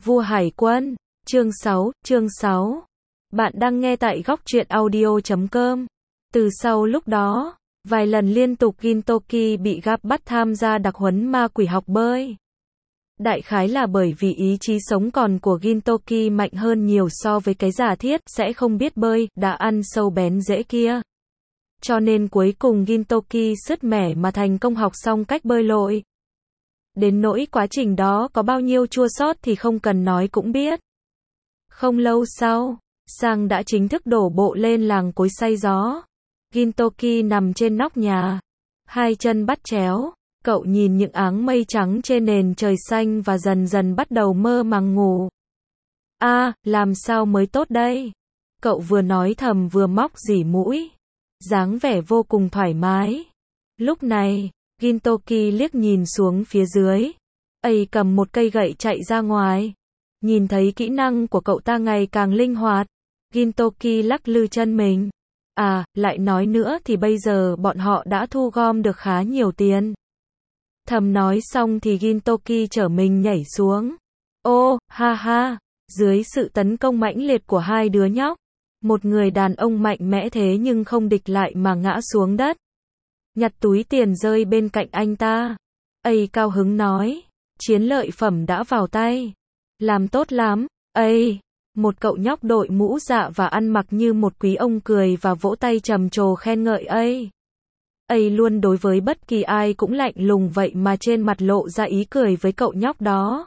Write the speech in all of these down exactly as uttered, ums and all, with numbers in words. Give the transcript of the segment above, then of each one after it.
Vua Hải Quân, chương sáu, chương sáu. Bạn đang nghe tại góc truyện audio chấm com. Từ sau lúc đó, vài lần liên tục Gintoki bị gáp bắt tham gia đặc huấn ma quỷ học bơi. Đại khái là bởi vì ý chí sống còn của Gintoki mạnh hơn nhiều so với cái giả thiết sẽ không biết bơi, đã ăn sâu bén rễ kia. Cho nên cuối cùng Gintoki sứt mẻ mà thành công học xong cách bơi lội. Đến nỗi quá trình đó có bao nhiêu chua xót thì không cần nói cũng biết. Không lâu sau, Sang đã chính thức đổ bộ lên làng cối xay gió. Gintoki nằm trên nóc nhà, hai chân bắt chéo, cậu nhìn những áng mây trắng trên nền trời xanh và dần dần bắt đầu mơ màng ngủ. A, à, làm sao mới tốt đây? Cậu vừa nói thầm vừa móc dỉ mũi, dáng vẻ vô cùng thoải mái. Lúc này, Gintoki liếc nhìn xuống phía dưới. Ấy cầm một cây gậy chạy ra ngoài. Nhìn thấy kỹ năng của cậu ta ngày càng linh hoạt, Gintoki lắc lư chân mình. À, lại nói nữa thì bây giờ bọn họ đã thu gom được khá nhiều tiền. Thầm nói xong thì Gintoki chở mình nhảy xuống. Ô, ha ha, dưới sự tấn công mãnh liệt của hai đứa nhóc, một người đàn ông mạnh mẽ thế nhưng không địch lại mà ngã xuống đất. Nhặt túi tiền rơi bên cạnh anh ta. Ây cao hứng nói, chiến lợi phẩm đã vào tay. Làm tốt lắm, ây. Một cậu nhóc đội mũ dạ và ăn mặc như một quý ông cười và vỗ tay trầm trồ khen ngợi ây. Ây luôn đối với bất kỳ ai cũng lạnh lùng vậy mà trên mặt lộ ra ý cười với cậu nhóc đó.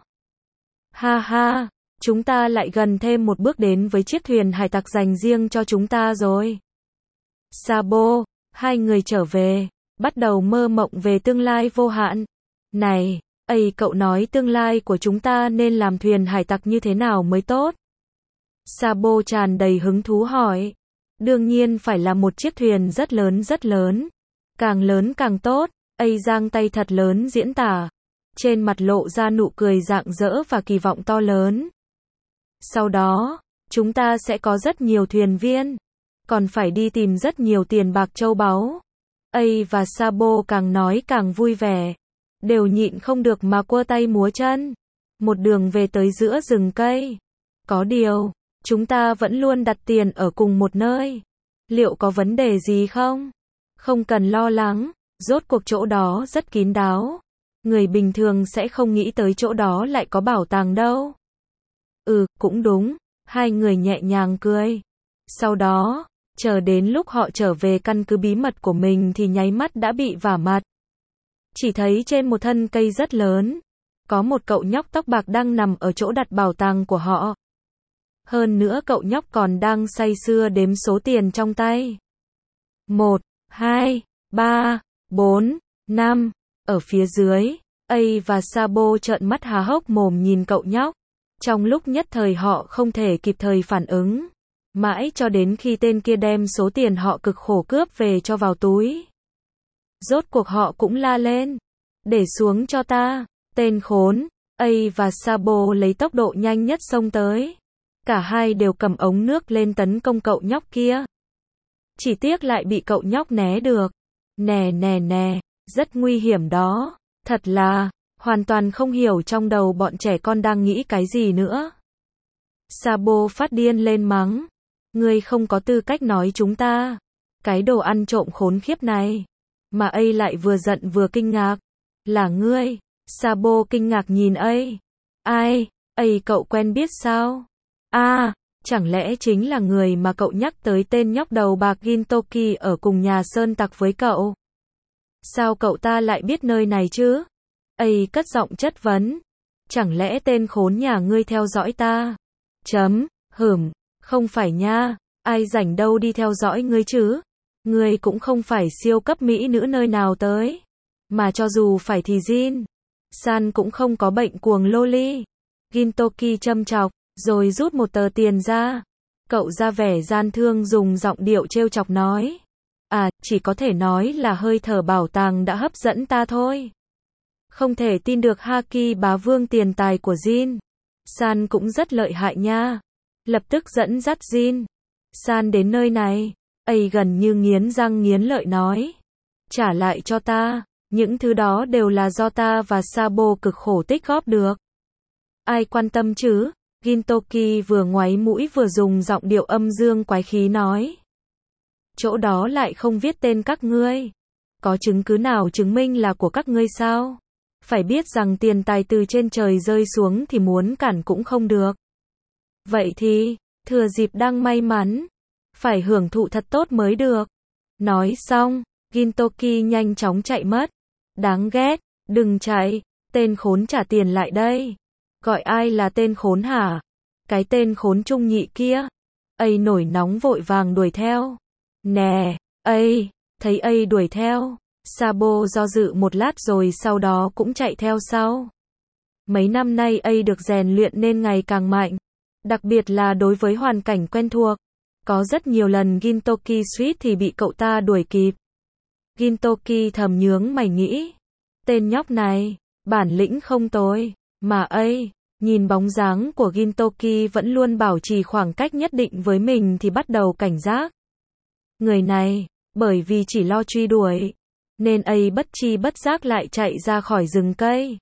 Ha ha, chúng ta lại gần thêm một bước đến với chiếc thuyền hải tặc dành riêng cho chúng ta rồi. Sabo, hai người trở về, bắt đầu mơ mộng về tương lai vô hạn. Này, ây cậu nói tương lai của chúng ta nên làm thuyền hải tặc như thế nào mới tốt? Sabo tràn đầy hứng thú hỏi. Đương nhiên phải là một chiếc thuyền rất lớn rất lớn. Càng lớn càng tốt, ây giang tay thật lớn diễn tả. Trên mặt lộ ra nụ cười rạng rỡ và kỳ vọng to lớn. Sau đó, chúng ta sẽ có rất nhiều thuyền viên. Còn phải đi tìm rất nhiều tiền bạc châu báu. Ây và Sabo càng nói càng vui vẻ. Đều nhịn không được mà quơ tay múa chân. Một đường về tới giữa rừng cây. Có điều, chúng ta vẫn luôn đặt tiền ở cùng một nơi. Liệu có vấn đề gì không? Không cần lo lắng, rốt cuộc chỗ đó rất kín đáo. Người bình thường sẽ không nghĩ tới chỗ đó lại có bảo tàng đâu. Ừ, cũng đúng, hai người nhẹ nhàng cười. Sau đó, chờ đến lúc họ trở về căn cứ bí mật của mình thì nháy mắt đã bị vả mặt. Chỉ thấy trên một thân cây rất lớn, có một cậu nhóc tóc bạc đang nằm ở chỗ đặt bảo tàng của họ. Hơn nữa cậu nhóc còn đang say sưa đếm số tiền trong tay. Một, hai, ba, bốn, năm. Ở phía dưới, A và Sabo trợn mắt há hốc mồm nhìn cậu nhóc. Trong lúc nhất thời họ không thể kịp thời phản ứng. Mãi cho đến khi tên kia đem số tiền họ cực khổ cướp về cho vào túi. Rốt cuộc họ cũng la lên. Để xuống cho ta, tên khốn. A và Sabo lấy tốc độ nhanh nhất xông tới. Cả hai đều cầm ống nước lên tấn công cậu nhóc kia. Chỉ tiếc lại bị cậu nhóc né được. Nè nè nè, rất nguy hiểm đó. Thật là, hoàn toàn không hiểu trong đầu bọn trẻ con đang nghĩ cái gì nữa. Sabo phát điên lên mắng. Ngươi không có tư cách nói chúng ta. Cái đồ ăn trộm khốn khiếp này. Mà A lại vừa giận vừa kinh ngạc. Là ngươi. Sabo kinh ngạc nhìn A. Ai? A cậu quen biết sao? À, chẳng lẽ chính là người mà cậu nhắc tới tên nhóc đầu bạc Gintoki ở cùng nhà sơn tặc với cậu? Sao cậu ta lại biết nơi này chứ? A cất giọng chất vấn. Chẳng lẽ tên khốn nhà ngươi theo dõi ta? Chấm, hửm, không phải nha, ai rảnh đâu đi theo dõi ngươi chứ? Ngươi cũng không phải siêu cấp mỹ nữ nơi nào tới. Mà cho dù phải thì Jin San cũng không có bệnh cuồng loli. Gintoki châm chọc, rồi rút một tờ tiền ra. Cậu ra vẻ gian thương dùng giọng điệu trêu chọc nói. À, chỉ có thể nói là hơi thở bảo tàng đã hấp dẫn ta thôi. Không thể tin được Haki bá vương tiền tài của Jin San cũng rất lợi hại nha. Lập tức dẫn dắt Jin San đến nơi này. A gần như nghiến răng nghiến lợi nói. Trả lại cho ta. Những thứ đó đều là do ta và Sabo cực khổ tích góp được. Ai quan tâm chứ? Gintoki vừa ngoáy mũi vừa dùng giọng điệu âm dương quái khí nói. Chỗ đó lại không viết tên các ngươi. Có chứng cứ nào chứng minh là của các ngươi sao? Phải biết rằng tiền tài từ trên trời rơi xuống thì muốn cản cũng không được. Vậy thì, thừa dịp đang may mắn, phải hưởng thụ thật tốt mới được. Nói xong, Gintoki nhanh chóng chạy mất. Đáng ghét, đừng chạy, tên khốn trả tiền lại đây. Gọi ai là tên khốn hả? Cái tên khốn trung nhị kia. Ây nổi nóng vội vàng đuổi theo. Nè, Ây, thấy Ây đuổi theo. Sabo do dự một lát rồi sau đó cũng chạy theo sau. Mấy năm nay Ây được rèn luyện nên ngày càng mạnh. Đặc biệt là đối với hoàn cảnh quen thuộc. Có rất nhiều lần Gintoki suýt thì bị cậu ta đuổi kịp. Gintoki thầm nhướng mày nghĩ. Tên nhóc này, bản lĩnh không tồi. Mà Ây, nhìn bóng dáng của Gintoki vẫn luôn bảo trì khoảng cách nhất định với mình thì bắt đầu cảnh giác. Người này, bởi vì chỉ lo truy đuổi, nên Ây bất chi bất giác lại chạy ra khỏi rừng cây.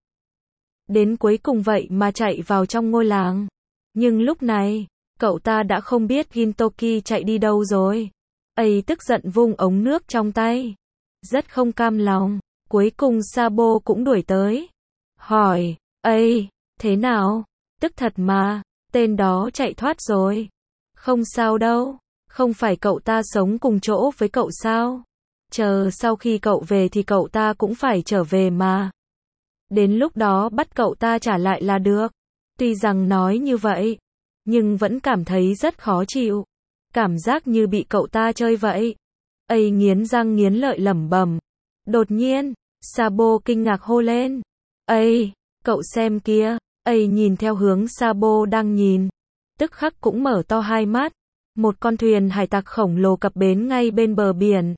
Đến cuối cùng vậy mà chạy vào trong ngôi làng. Nhưng lúc này, cậu ta đã không biết Gintoki chạy đi đâu rồi. Ây tức giận vung ống nước trong tay. Rất không cam lòng. Cuối cùng Sabo cũng đuổi tới. Hỏi, Ây, thế nào? Tức thật mà, tên đó chạy thoát rồi. Không sao đâu, không phải cậu ta sống cùng chỗ với cậu sao? Chờ sau khi cậu về thì cậu ta cũng phải trở về mà. Đến lúc đó bắt cậu ta trả lại là được. Tuy rằng nói như vậy, nhưng vẫn cảm thấy rất khó chịu. Cảm giác như bị cậu ta chơi vậy. Ây nghiến răng nghiến lợi lẩm bẩm. Đột nhiên, Sabo kinh ngạc hô lên. Ây, cậu xem kia. Ây nhìn theo hướng Sabo đang nhìn. Tức khắc cũng mở to hai mắt. Một con thuyền hải tặc khổng lồ cập bến ngay bên bờ biển.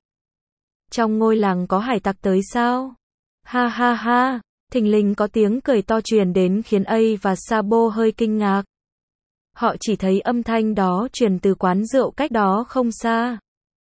Trong ngôi làng có hải tặc tới sao? Ha ha ha, thình lình có tiếng cười to truyền đến khiến Ây và Sabo hơi kinh ngạc. Họ chỉ thấy âm thanh đó truyền từ quán rượu cách đó không xa.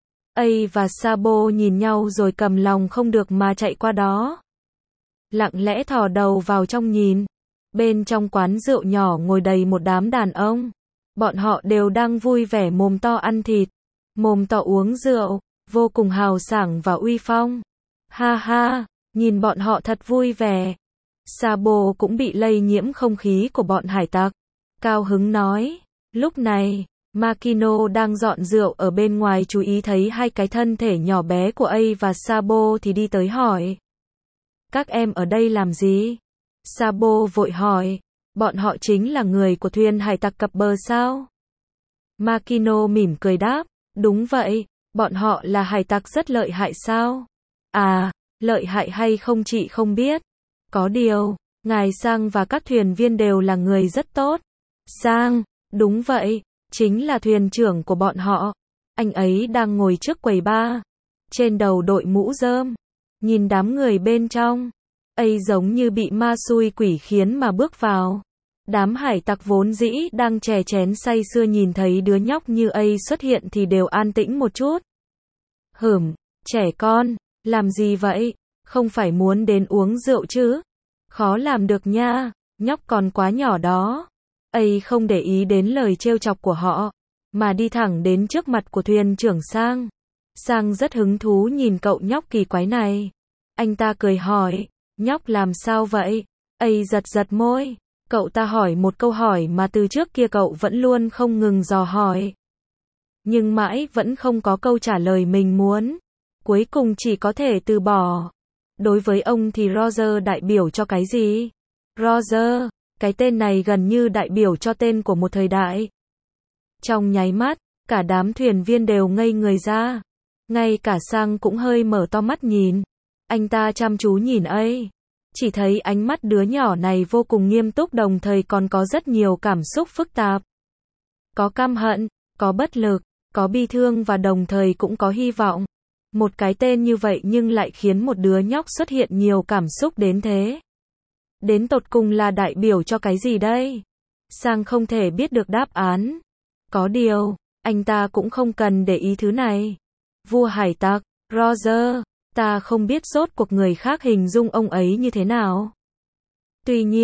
Ây và Sabo nhìn nhau rồi cầm lòng không được mà chạy qua đó. Lặng lẽ thò đầu vào trong nhìn. Bên trong quán rượu nhỏ ngồi đầy một đám đàn ông. Bọn họ đều đang vui vẻ mồm to ăn thịt, mồm to uống rượu, vô cùng hào sảng và uy phong. Ha ha, nhìn bọn họ thật vui vẻ. Sabo cũng bị lây nhiễm không khí của bọn hải tặc. Cao hứng nói, lúc này, Makino đang dọn rượu ở bên ngoài chú ý thấy hai cái thân thể nhỏ bé của Ây và Sabo thì đi tới hỏi. Các em ở đây làm gì? Sabo vội hỏi, bọn họ chính là người của thuyền hải tặc cập bờ sao? Makino mỉm cười đáp, đúng vậy, bọn họ là hải tặc rất lợi hại sao? À, lợi hại hay không chị không biết. Có điều, ngài Sang và các thuyền viên đều là người rất tốt. Sang, đúng vậy, chính là thuyền trưởng của bọn họ. Anh ấy đang ngồi trước quầy bar, trên đầu đội mũ rơm, nhìn đám người bên trong. Ây giống như bị ma xui quỷ khiến mà bước vào. Đám hải tặc vốn dĩ đang chè chén say sưa nhìn thấy đứa nhóc như Ây xuất hiện thì đều an tĩnh một chút. Hửm, trẻ con, làm gì vậy? Không phải muốn đến uống rượu chứ? Khó làm được nha, nhóc còn quá nhỏ đó. Ây không để ý đến lời trêu chọc của họ, mà đi thẳng đến trước mặt của thuyền trưởng Sang. Sang rất hứng thú nhìn cậu nhóc kỳ quái này. Anh ta cười hỏi, nhóc làm sao vậy? Ây giật giật môi. Cậu ta hỏi một câu hỏi mà từ trước kia cậu vẫn luôn không ngừng dò hỏi. Nhưng mãi vẫn không có câu trả lời mình muốn. Cuối cùng chỉ có thể từ bỏ. Đối với ông thì Roger đại biểu cho cái gì? Roger, cái tên này gần như đại biểu cho tên của một thời đại. Trong nháy mắt, cả đám thuyền viên đều ngây người ra. Ngay cả Sang cũng hơi mở to mắt nhìn. Anh ta chăm chú nhìn Ây. Chỉ thấy ánh mắt đứa nhỏ này vô cùng nghiêm túc đồng thời còn có rất nhiều cảm xúc phức tạp. Có căm hận, có bất lực, có bi thương và đồng thời cũng có hy vọng. Một cái tên như vậy nhưng lại khiến một đứa nhóc xuất hiện nhiều cảm xúc đến thế. Đến tột cùng là đại biểu cho cái gì đây? Sang không thể biết được đáp án. Có điều, anh ta cũng không cần để ý thứ này. Vua hải tặc, Roger, ta không biết rốt cuộc người khác hình dung ông ấy như thế nào. Tuy nhiên,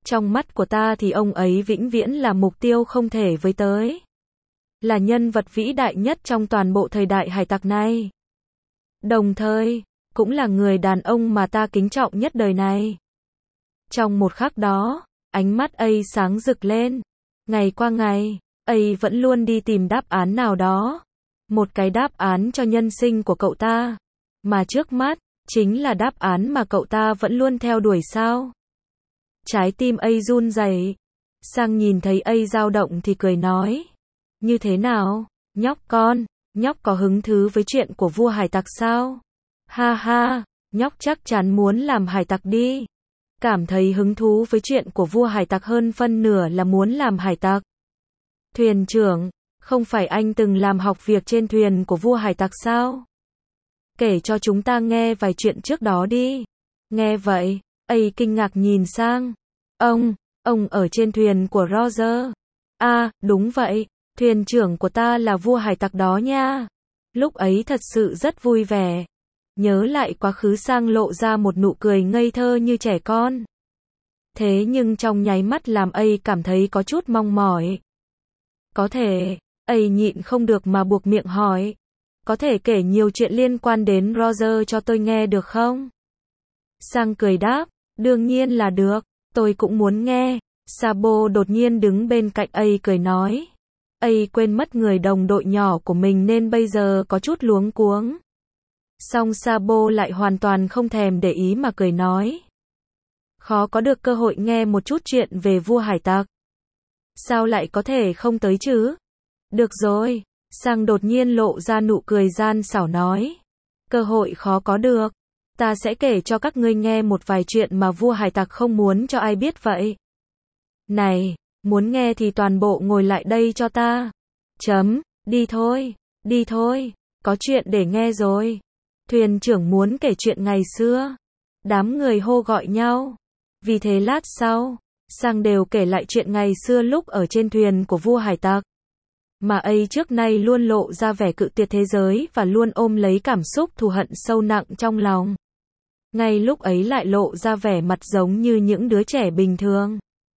Trong mắt của ta thì ông ấy vĩnh viễn là mục tiêu không thể với tới. Là nhân vật vĩ đại nhất trong toàn bộ thời đại hải tặc này. Đồng thời, cũng là người đàn ông mà ta kính trọng nhất đời này. Trong một khắc đó, ánh mắt ấy sáng rực lên. Ngày qua ngày, ấy vẫn luôn đi tìm đáp án nào đó. Một cái đáp án cho nhân sinh của cậu ta. Mà trước mắt, chính là đáp án mà cậu ta vẫn luôn theo đuổi sao. Trái tim ấy run rẩy. Sang nhìn thấy ấy dao động thì cười nói. Như thế nào, nhóc con, nhóc có hứng thú với chuyện của vua hải tặc sao? Ha ha, nhóc chắc chắn muốn làm hải tặc đi. Cảm thấy hứng thú với chuyện của vua hải tặc hơn phân nửa là muốn làm hải tặc. Thuyền trưởng, không phải anh từng làm học việc trên thuyền của vua hải tặc sao? Kể cho chúng ta nghe vài chuyện trước đó đi. Nghe vậy, ấy kinh ngạc nhìn sang. Ông, ông ở trên thuyền của Roger. À, đúng vậy, thuyền trưởng của ta là vua hải tặc đó nha. Lúc ấy thật sự rất vui vẻ. Nhớ lại quá khứ Sang lộ ra một nụ cười ngây thơ như trẻ con. Thế nhưng trong nháy mắt làm ấy cảm thấy có chút mong mỏi. Có thể, ấy nhịn không được mà buộc miệng hỏi. Có thể kể nhiều chuyện liên quan đến Roger cho tôi nghe được không? Sang cười đáp, đương nhiên là được, tôi cũng muốn nghe. Sabo đột nhiên đứng bên cạnh ấy cười nói. Ấy quên mất người đồng đội nhỏ của mình nên bây giờ có chút luống cuống. Song Sabo lại hoàn toàn không thèm để ý mà cười nói. Khó có được cơ hội nghe một chút chuyện về vua hải tặc. Sao lại có thể không tới chứ? Được rồi, Sang đột nhiên lộ ra nụ cười gian xảo nói. Cơ hội khó có được. Ta sẽ kể cho các ngươi nghe một vài chuyện mà vua hải tặc không muốn cho ai biết vậy. Này, muốn nghe thì toàn bộ ngồi lại đây cho ta. Chấm, đi thôi, đi thôi, có chuyện để nghe rồi. Thuyền trưởng muốn kể chuyện ngày xưa. Đám người hô gọi nhau. Vì thế lát sau, Sang đều kể lại chuyện ngày xưa lúc ở trên thuyền của vua hải tặc. Mà ấy trước nay luôn lộ ra vẻ cự tuyệt thế giới và luôn ôm lấy cảm xúc thù hận sâu nặng trong lòng. Ngay lúc ấy lại lộ ra vẻ mặt giống như những đứa trẻ bình thường.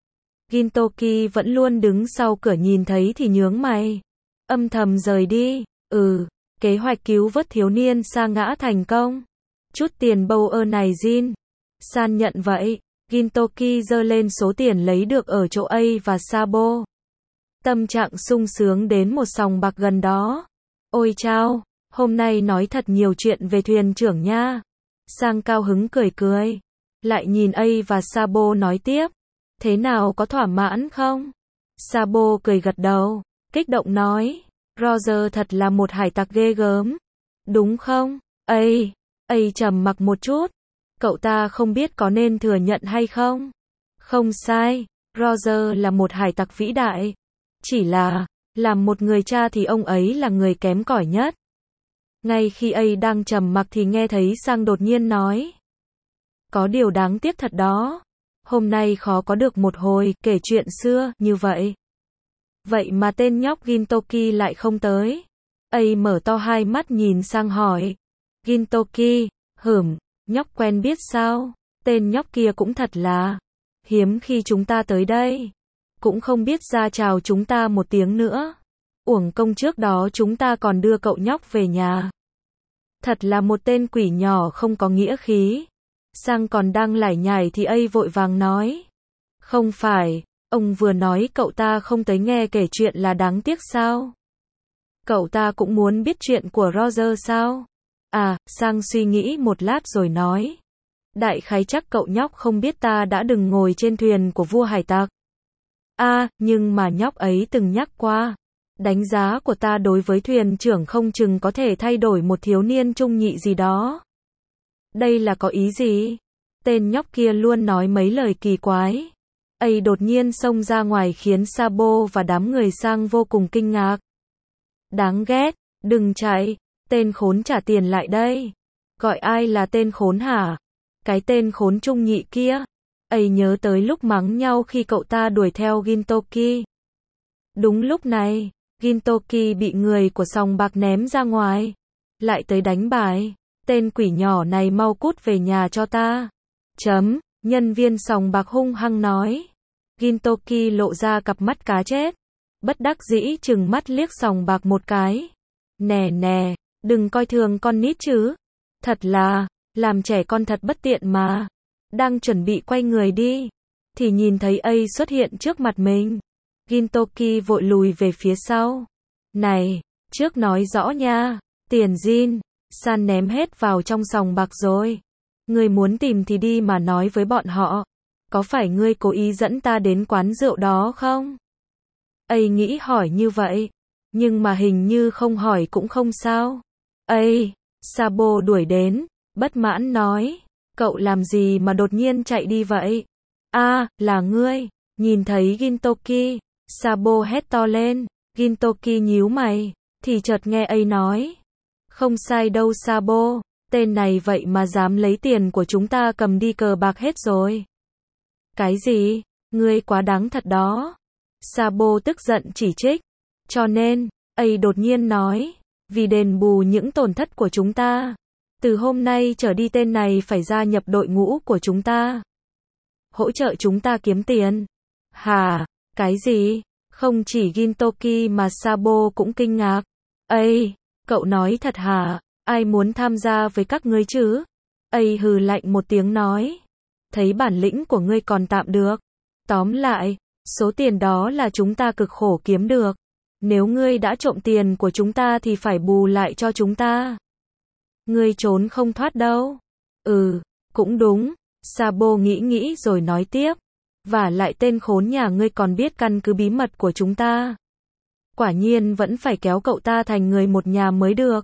Gintoki vẫn luôn đứng sau cửa nhìn thấy thì nhướng mày. Âm thầm rời đi. Ừ, kế hoạch cứu vớt thiếu niên sa ngã thành công. Chút tiền bầu ơ này Jin. San nhận vậy. Gintoki giơ lên số tiền lấy được ở chỗ A và Sabo. Tâm trạng sung sướng đến một sòng bạc gần đó. Ôi chao, hôm nay nói thật nhiều chuyện về thuyền trưởng nha. Sang cao hứng cười cười. Lại nhìn A và Sabo nói tiếp. Thế nào, có thỏa mãn không? Sabo cười gật đầu, kích động nói. Roger thật là một hải tặc ghê gớm. Đúng không? A, A trầm mặc một chút. Cậu ta không biết có nên thừa nhận hay không? Không sai, Roger là một hải tặc vĩ đại. Chỉ là, làm một người cha thì ông ấy là người kém cỏi nhất. Ngay khi A đang trầm mặc thì nghe thấy Sang đột nhiên nói. Có điều đáng tiếc thật đó. Hôm nay khó có được một hồi kể chuyện xưa như vậy. Vậy mà tên nhóc Gintoki lại không tới. A mở to hai mắt nhìn Sang hỏi. Gintoki, hửm, nhóc quen biết sao? Tên nhóc kia cũng thật là hiếm khi chúng ta tới đây. Cũng không biết ra chào chúng ta một tiếng nữa. Uổng công trước đó chúng ta còn đưa cậu nhóc về nhà. Thật là một tên quỷ nhỏ không có nghĩa khí. Sang còn đang lải nhải thì A vội vàng nói. Không phải, ông vừa nói cậu ta không tới nghe kể chuyện là đáng tiếc sao? Cậu ta cũng muốn biết chuyện của Roger sao? À, Sang suy nghĩ một lát rồi nói. Đại khái chắc cậu nhóc không biết ta đã từng ngồi trên thuyền của vua hải tặc. À, nhưng mà nhóc ấy từng nhắc qua. Đánh giá của ta đối với thuyền trưởng không chừng có thể thay đổi một thiếu niên trung nhị gì đó. Đây là có ý gì? Tên nhóc kia luôn nói mấy lời kỳ quái. A đột nhiên xông ra ngoài khiến Sabo và đám người Sang vô cùng kinh ngạc. Đáng ghét, đừng chạy, tên khốn trả tiền lại đây. Gọi ai là tên khốn hả? Cái tên khốn trung nhị kia. A nhớ tới lúc mắng nhau khi cậu ta đuổi theo Gintoki. Đúng lúc này, Gintoki bị người của sòng bạc ném ra ngoài. Lại tới đánh bài. Tên quỷ nhỏ này mau cút về nhà cho ta. Chấm, nhân viên sòng bạc hung hăng nói. Gintoki lộ ra cặp mắt cá chết. Bất đắc dĩ chừng mắt liếc sòng bạc một cái. Nè nè, đừng coi thường con nít chứ. Thật là, làm trẻ con thật bất tiện mà. Đang chuẩn bị quay người đi, thì nhìn thấy A xuất hiện trước mặt mình. Gintoki vội lùi về phía sau. Này, trước nói rõ nha, tiền Jin san ném hết vào trong sòng bạc rồi. Ngươi muốn tìm thì đi mà nói với bọn họ. Có phải ngươi cố ý dẫn ta đến quán rượu đó không? A nghĩ hỏi như vậy, nhưng mà hình như không hỏi cũng không sao. A, Sabo đuổi đến, bất mãn nói, cậu làm gì mà đột nhiên chạy đi vậy? A, à, là ngươi. Nhìn thấy Gintoki, Sabo hét to lên. Gintoki nhíu mày, thì chợt nghe A nói, không sai đâu Sabo, tên này vậy mà dám lấy tiền của chúng ta cầm đi cờ bạc hết rồi. Cái gì? Ngươi quá đáng thật đó. Sabo tức giận chỉ trích. Cho nên, A đột nhiên nói, vì đền bù những tổn thất của chúng ta, từ hôm nay trở đi tên này phải gia nhập đội ngũ của chúng ta. Hỗ trợ chúng ta kiếm tiền. Hả? Cái gì? Không chỉ Gintoki mà Sabo cũng kinh ngạc. Ây, cậu nói thật hả? Ai muốn tham gia với các ngươi chứ? Ây hừ lạnh một tiếng nói. Thấy bản lĩnh của ngươi còn tạm được. Tóm lại, số tiền đó là chúng ta cực khổ kiếm được. Nếu ngươi đã trộm tiền của chúng ta thì phải bù lại cho chúng ta. Ngươi trốn không thoát đâu. Ừ, cũng đúng. Sabo nghĩ nghĩ rồi nói tiếp. Và lại tên khốn nhà ngươi còn biết căn cứ bí mật của chúng ta. Quả nhiên vẫn phải kéo cậu ta thành người một nhà mới được.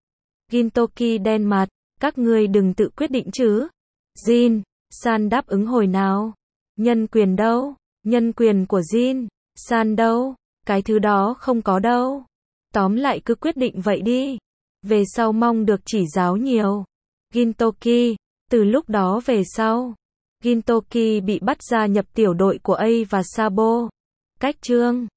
Gintoki đen mặt, các ngươi đừng tự quyết định chứ. Jin san đáp ứng hồi nào. Nhân quyền đâu? Nhân quyền của Jin san đâu? Cái thứ đó không có đâu. Tóm lại cứ quyết định vậy đi. Về sau mong được chỉ giáo nhiều. Gintoki, từ lúc đó về sau, Gintoki bị bắt gia nhập tiểu đội của A và Sabo. Cách chương